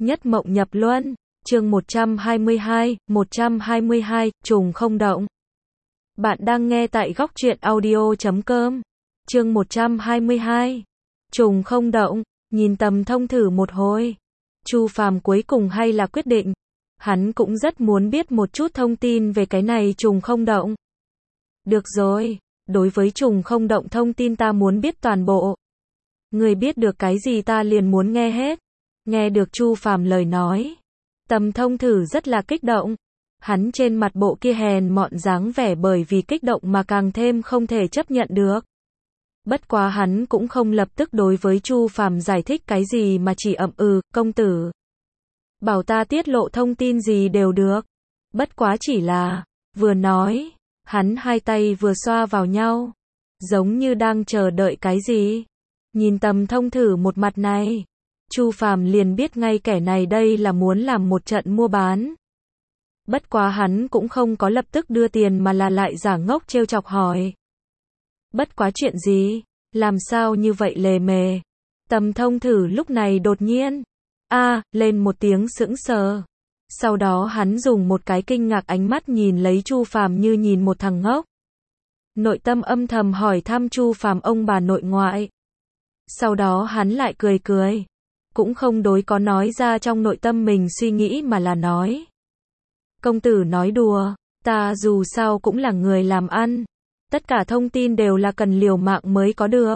Nhất mộng nhập luân, chương 122, trùng không động. Bạn đang nghe tại góc truyện audio.com. Chương 122, trùng không động, nhìn Tầm Thông thử một hồi. Chu Phàm cuối cùng hay là quyết định. Hắn cũng rất muốn biết một chút thông tin về cái này trùng không động. Được rồi, đối với trùng không động thông tin ta muốn biết toàn bộ. Người biết được cái gì ta liền muốn nghe hết. Nghe được Chu Phàm lời nói, Tầm Thông thử rất là kích động. Hắn trên mặt bộ kia hèn mọn dáng vẻ bởi vì kích động mà càng thêm không thể chấp nhận được. Bất quá hắn cũng không lập tức đối với Chu Phàm giải thích cái gì mà chỉ ậm ừ, công tử. Bảo ta tiết lộ thông tin gì đều được. Bất quá chỉ là, vừa nói, hắn hai tay vừa xoa vào nhau. Giống như đang chờ đợi cái gì. Nhìn Tầm Thông thử một mặt này. Chu Phàm liền biết ngay kẻ này đây là muốn làm một trận mua bán. Bất quá hắn cũng không có lập tức đưa tiền mà là lại giả ngốc trêu chọc hỏi. Bất quá chuyện gì? Làm sao như vậy lề mề? Tầm Thông thử lúc này đột nhiên lên một tiếng sững sờ. Sau đó hắn dùng một cái kinh ngạc ánh mắt nhìn lấy Chu Phàm như nhìn một thằng ngốc. Nội tâm âm thầm hỏi thăm Chu Phàm ông bà nội ngoại. Sau đó hắn lại cười cười. Cũng không đối có nói ra trong nội tâm mình suy nghĩ mà là nói. Công tử nói đùa, ta dù sao cũng là người làm ăn. Tất cả thông tin đều là cần liều mạng mới có được.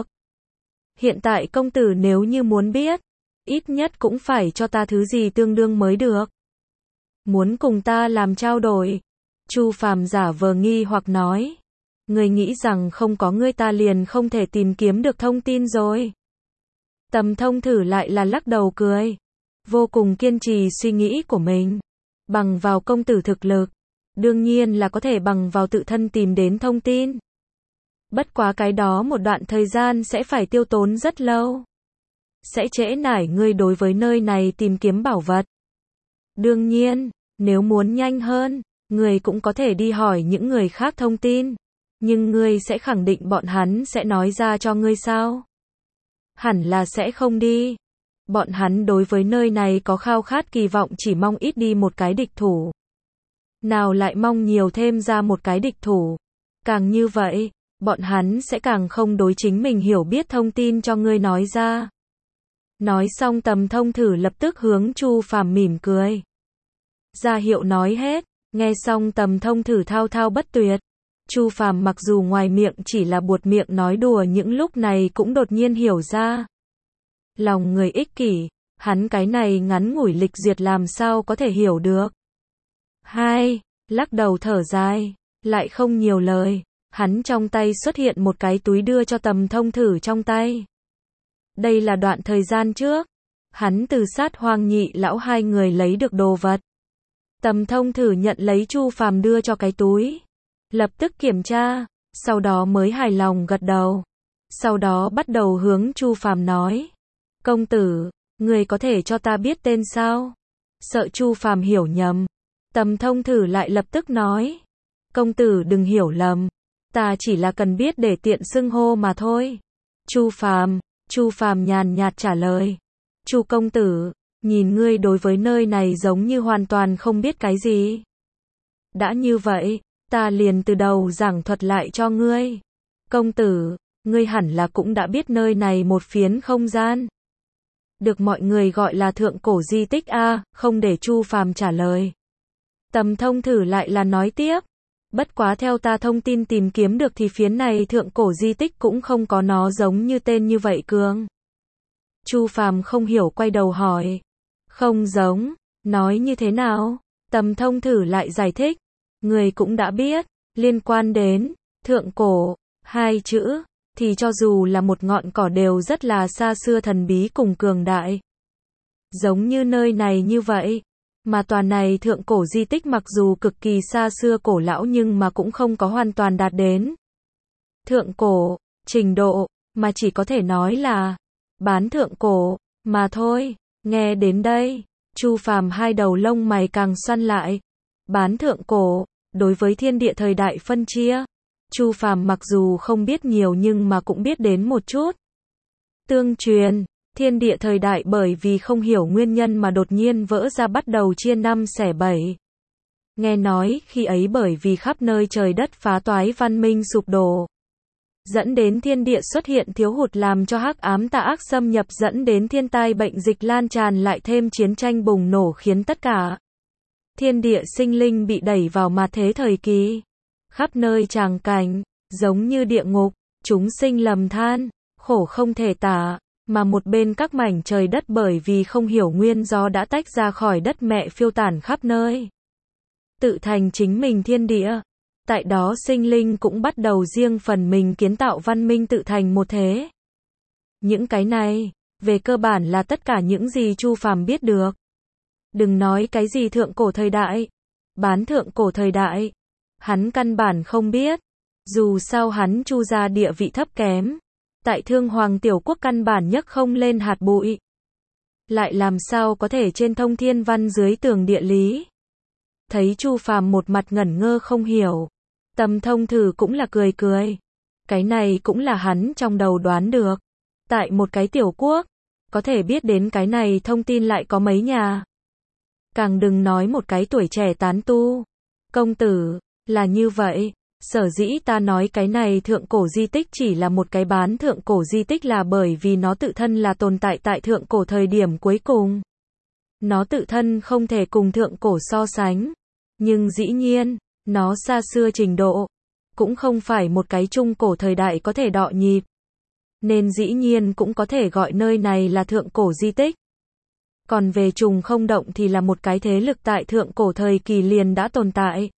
Hiện tại công tử nếu như muốn biết, ít nhất cũng phải cho ta thứ gì tương đương mới được. Muốn cùng ta làm trao đổi. Chu Phàm giả vờ nghi hoặc nói. Người nghĩ rằng không có ngươi ta liền không thể tìm kiếm được thông tin rồi. Tầm Thông thử lại là lắc đầu cười. Vô cùng kiên trì suy nghĩ của mình. Bằng vào công tử thực lực. Đương nhiên là có thể bằng vào tự thân tìm đến thông tin. Bất quá cái đó một đoạn thời gian sẽ phải tiêu tốn rất lâu. Sẽ trễ nải ngươi đối với nơi này tìm kiếm bảo vật. Đương nhiên, nếu muốn nhanh hơn, ngươi cũng có thể đi hỏi những người khác thông tin. Nhưng ngươi sẽ khẳng định bọn hắn sẽ nói ra cho ngươi sao? Hẳn là sẽ không đi. Bọn hắn đối với nơi này có khao khát kỳ vọng chỉ mong ít đi một cái địch thủ. Nào lại mong nhiều thêm ra một cái địch thủ. Càng như vậy, bọn hắn sẽ càng không đối chính mình hiểu biết thông tin cho ngươi nói ra. Nói xong Tầm Thông thử lập tức hướng Chu Phàm mỉm cười. Ra hiệu nói hết, nghe xong Tầm Thông thử thao thao bất tuyệt. Chu Phàm mặc dù ngoài miệng chỉ là buột miệng nói đùa những lúc này cũng đột nhiên hiểu ra. Lòng người ích kỷ, hắn cái này ngắn ngủi lịch duyệt làm sao có thể hiểu được. Lắc đầu thở dài, lại không nhiều lời, hắn trong tay xuất hiện một cái túi đưa cho Tầm Thông thử trong tay. Đây là đoạn thời gian trước, hắn từ Sát Hoang Nhị lão hai người lấy được đồ vật. Tầm Thông thử nhận lấy Chu Phàm đưa cho cái túi. Lập tức kiểm tra, sau đó mới hài lòng gật đầu. Sau đó bắt đầu hướng Chu Phàm nói. Công tử, người có thể cho ta biết tên sao? Sợ Chu Phàm hiểu nhầm. Tầm Thông thử lại lập tức nói. Công tử đừng hiểu lầm. Ta chỉ là cần biết để tiện xưng hô mà thôi. Chu Phàm nhàn nhạt trả lời. Chu công tử, nhìn ngươi đối với nơi này giống như hoàn toàn không biết cái gì. Đã như vậy, ta liền từ đầu giảng thuật lại cho ngươi. Công tử, ngươi hẳn là cũng đã biết nơi này một phiến không gian. Được mọi người gọi là thượng cổ di tích không để Chu Phàm trả lời. Tầm Thông thử lại là nói tiếp. Bất quá theo ta thông tin tìm kiếm được thì phiến này thượng cổ di tích cũng không có nó giống như tên như vậy cường. Chu Phàm không hiểu quay đầu hỏi. Không giống, nói như thế nào? Tầm Thông thử lại giải thích. Người cũng đã biết, liên quan đến thượng cổ, hai chữ, thì cho dù là một ngọn cỏ đều rất là xa xưa thần bí cùng cường đại. Giống như nơi này như vậy, mà tòa này thượng cổ di tích mặc dù cực kỳ xa xưa cổ lão nhưng mà cũng không có hoàn toàn đạt đến thượng cổ, trình độ, mà chỉ có thể nói là bán thượng cổ, mà thôi. Nghe đến đây, Chu Phàm hai đầu lông mày càng xoăn lại. Bán thượng cổ, đối với thiên địa thời đại phân chia, Chu Phàm mặc dù không biết nhiều nhưng mà cũng biết đến một chút. Tương truyền, Thiên địa thời đại bởi vì không hiểu nguyên nhân mà đột nhiên vỡ ra bắt đầu chia năm xẻ bảy. Nghe nói khi ấy bởi vì khắp nơi trời đất phá toái văn minh sụp đổ, dẫn đến thiên địa xuất hiện thiếu hụt làm cho hắc ám tà ác xâm nhập dẫn đến thiên tai bệnh dịch lan tràn lại thêm chiến tranh bùng nổ khiến tất cả thiên địa sinh linh bị đẩy vào ma thế thời kỳ. Khắp nơi tràng cảnh, giống như địa ngục, chúng sinh lầm than, khổ không thể tả, mà một bên các mảnh trời đất bởi vì không hiểu nguyên do đã tách ra khỏi đất mẹ phiêu tản khắp nơi. Tự thành chính mình thiên địa. Tại đó sinh linh cũng bắt đầu riêng phần mình kiến tạo văn minh tự thành một thế. Những cái này, về cơ bản là tất cả những gì Chu Phàm biết được. Đừng nói cái gì thượng cổ thời đại, bán thượng cổ thời đại, hắn căn bản không biết. Dù sao hắn Chu gia địa vị thấp kém, tại Thương Hoàng tiểu quốc căn bản nhấc không lên hạt bụi. Lại làm sao có thể trên thông thiên văn dưới tường địa lý. Thấy Chu Phàm một mặt ngẩn ngơ không hiểu, Tầm Thông Thử cũng là cười cười. Cái này cũng là hắn trong đầu đoán được. Tại một cái tiểu quốc, có thể biết đến cái này thông tin lại có mấy nhà. Càng đừng nói một cái tuổi trẻ tán tu. Công tử, là như vậy. Sở dĩ ta nói cái này thượng cổ di tích chỉ là một cái bán thượng cổ di tích là bởi vì nó tự thân là tồn tại tại thượng cổ thời điểm cuối cùng. Nó tự thân không thể cùng thượng cổ so sánh. Nhưng dĩ nhiên, nó xa xưa trình độ, cũng không phải một cái trung cổ thời đại có thể đọ nhịp. Nên dĩ nhiên cũng có thể gọi nơi này là thượng cổ di tích. Còn về Trùng Không Động thì là một cái thế lực tại thượng cổ thời kỳ liền đã tồn tại.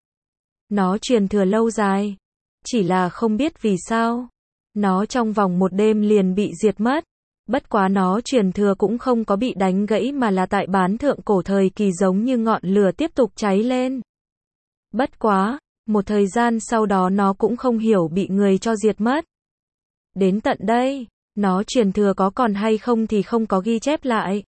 Nó truyền thừa lâu dài. Chỉ là không biết vì sao. Nó trong vòng một đêm liền bị diệt mất. Bất quá nó truyền thừa cũng không có bị đánh gãy mà là tại bán thượng cổ thời kỳ giống như ngọn lửa tiếp tục cháy lên. Bất quá, một thời gian sau đó nó cũng không hiểu bị người cho diệt mất. Đến tận đây, nó truyền thừa có còn hay không thì không có ghi chép lại.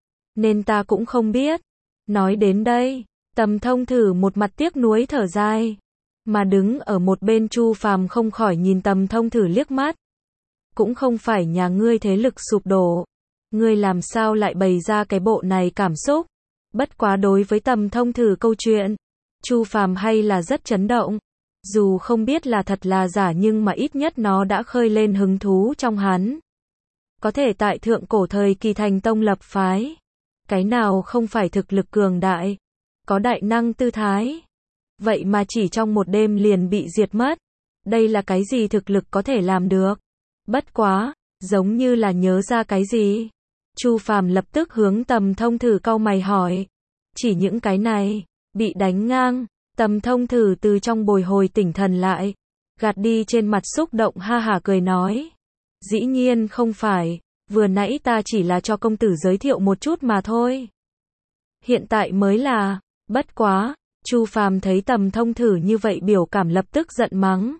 Nên ta cũng không biết. Nói đến đây, Tầm Thông Thử một mặt tiếc nuối thở dài. Mà đứng ở một bên Chu Phàm không khỏi nhìn Tầm Thông Thử liếc mắt. Cũng không phải nhà ngươi thế lực sụp đổ. Ngươi làm sao lại bày ra cái bộ này cảm xúc. Bất quá đối với Tầm Thông Thử câu chuyện, Chu Phàm hay là rất chấn động. Dù không biết là thật là giả nhưng mà ít nhất nó đã khơi lên hứng thú trong hắn. Có thể tại thượng cổ thời kỳ thành tông lập phái. Cái nào không phải thực lực cường đại, có đại năng tư thái. Vậy mà chỉ trong một đêm liền bị diệt mất. Đây là cái gì thực lực có thể làm được? Bất quá, giống như là nhớ ra cái gì. Chu Phàm lập tức hướng Tầm Thông Thử cau mày hỏi. Chỉ những cái này, bị đánh ngang. Tầm Thông Thử từ trong bồi hồi tỉnh thần lại. Gạt đi trên mặt xúc động ha hả cười nói. Dĩ nhiên không phải, vừa nãy ta chỉ là cho công tử giới thiệu một chút mà thôi. Hiện tại mới là, bất quá, Chu Phàm thấy Tầm Thông Thử như vậy biểu cảm lập tức giận mắng.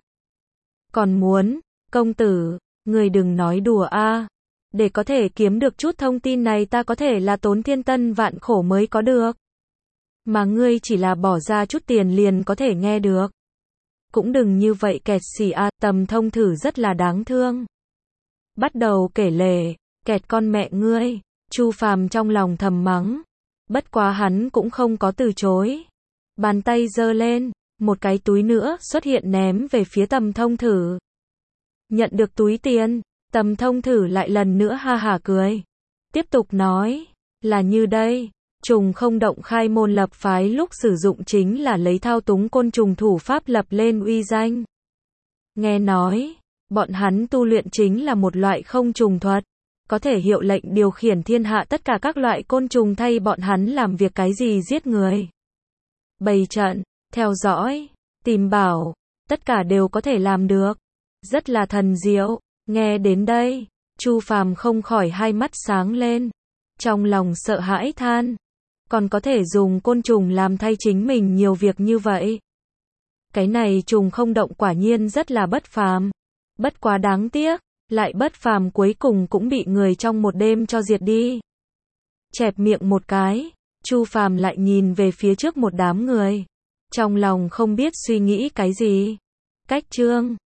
Còn muốn, công tử, người đừng nói đùa a. Để có thể kiếm được chút thông tin này ta có thể là tốn thiên tân vạn khổ mới có được. Mà ngươi chỉ là bỏ ra chút tiền liền có thể nghe được. Cũng đừng như vậy kẹt xỉ a. Tầm Thông Thử rất là đáng thương. Bắt đầu kể lể, kẹt con mẹ ngươi. Chu Phàm trong lòng thầm mắng. Bất quá hắn cũng không có từ chối. Bàn tay giơ lên, một cái túi nữa xuất hiện ném về phía Tầm Thông Thử. Nhận được túi tiền, Tầm Thông Thử lại lần nữa ha hả cười. Tiếp tục nói, là như đây, Trùng Không Động khai môn lập phái lúc sử dụng chính là lấy thao túng côn trùng thủ pháp lập lên uy danh. Nghe nói, bọn hắn tu luyện chính là một loại không trùng thuật, có thể hiệu lệnh điều khiển thiên hạ tất cả các loại côn trùng thay bọn hắn làm việc cái gì giết người, bày trận, theo dõi, tìm bảo, tất cả đều có thể làm được. Rất là thần diệu. Nghe đến đây, Chu Phàm không khỏi hai mắt sáng lên. Trong lòng sợ hãi than. Còn có thể dùng côn trùng làm thay chính mình nhiều việc như vậy. Cái này Trùng Không Động quả nhiên rất là bất phàm. Bất quá đáng tiếc, lại bất phàm cuối cùng cũng bị người trong một đêm cho diệt đi. Chẹp miệng một cái, Chu Phàm lại nhìn về phía trước một đám người. Trong lòng không biết suy nghĩ cái gì. Cách chương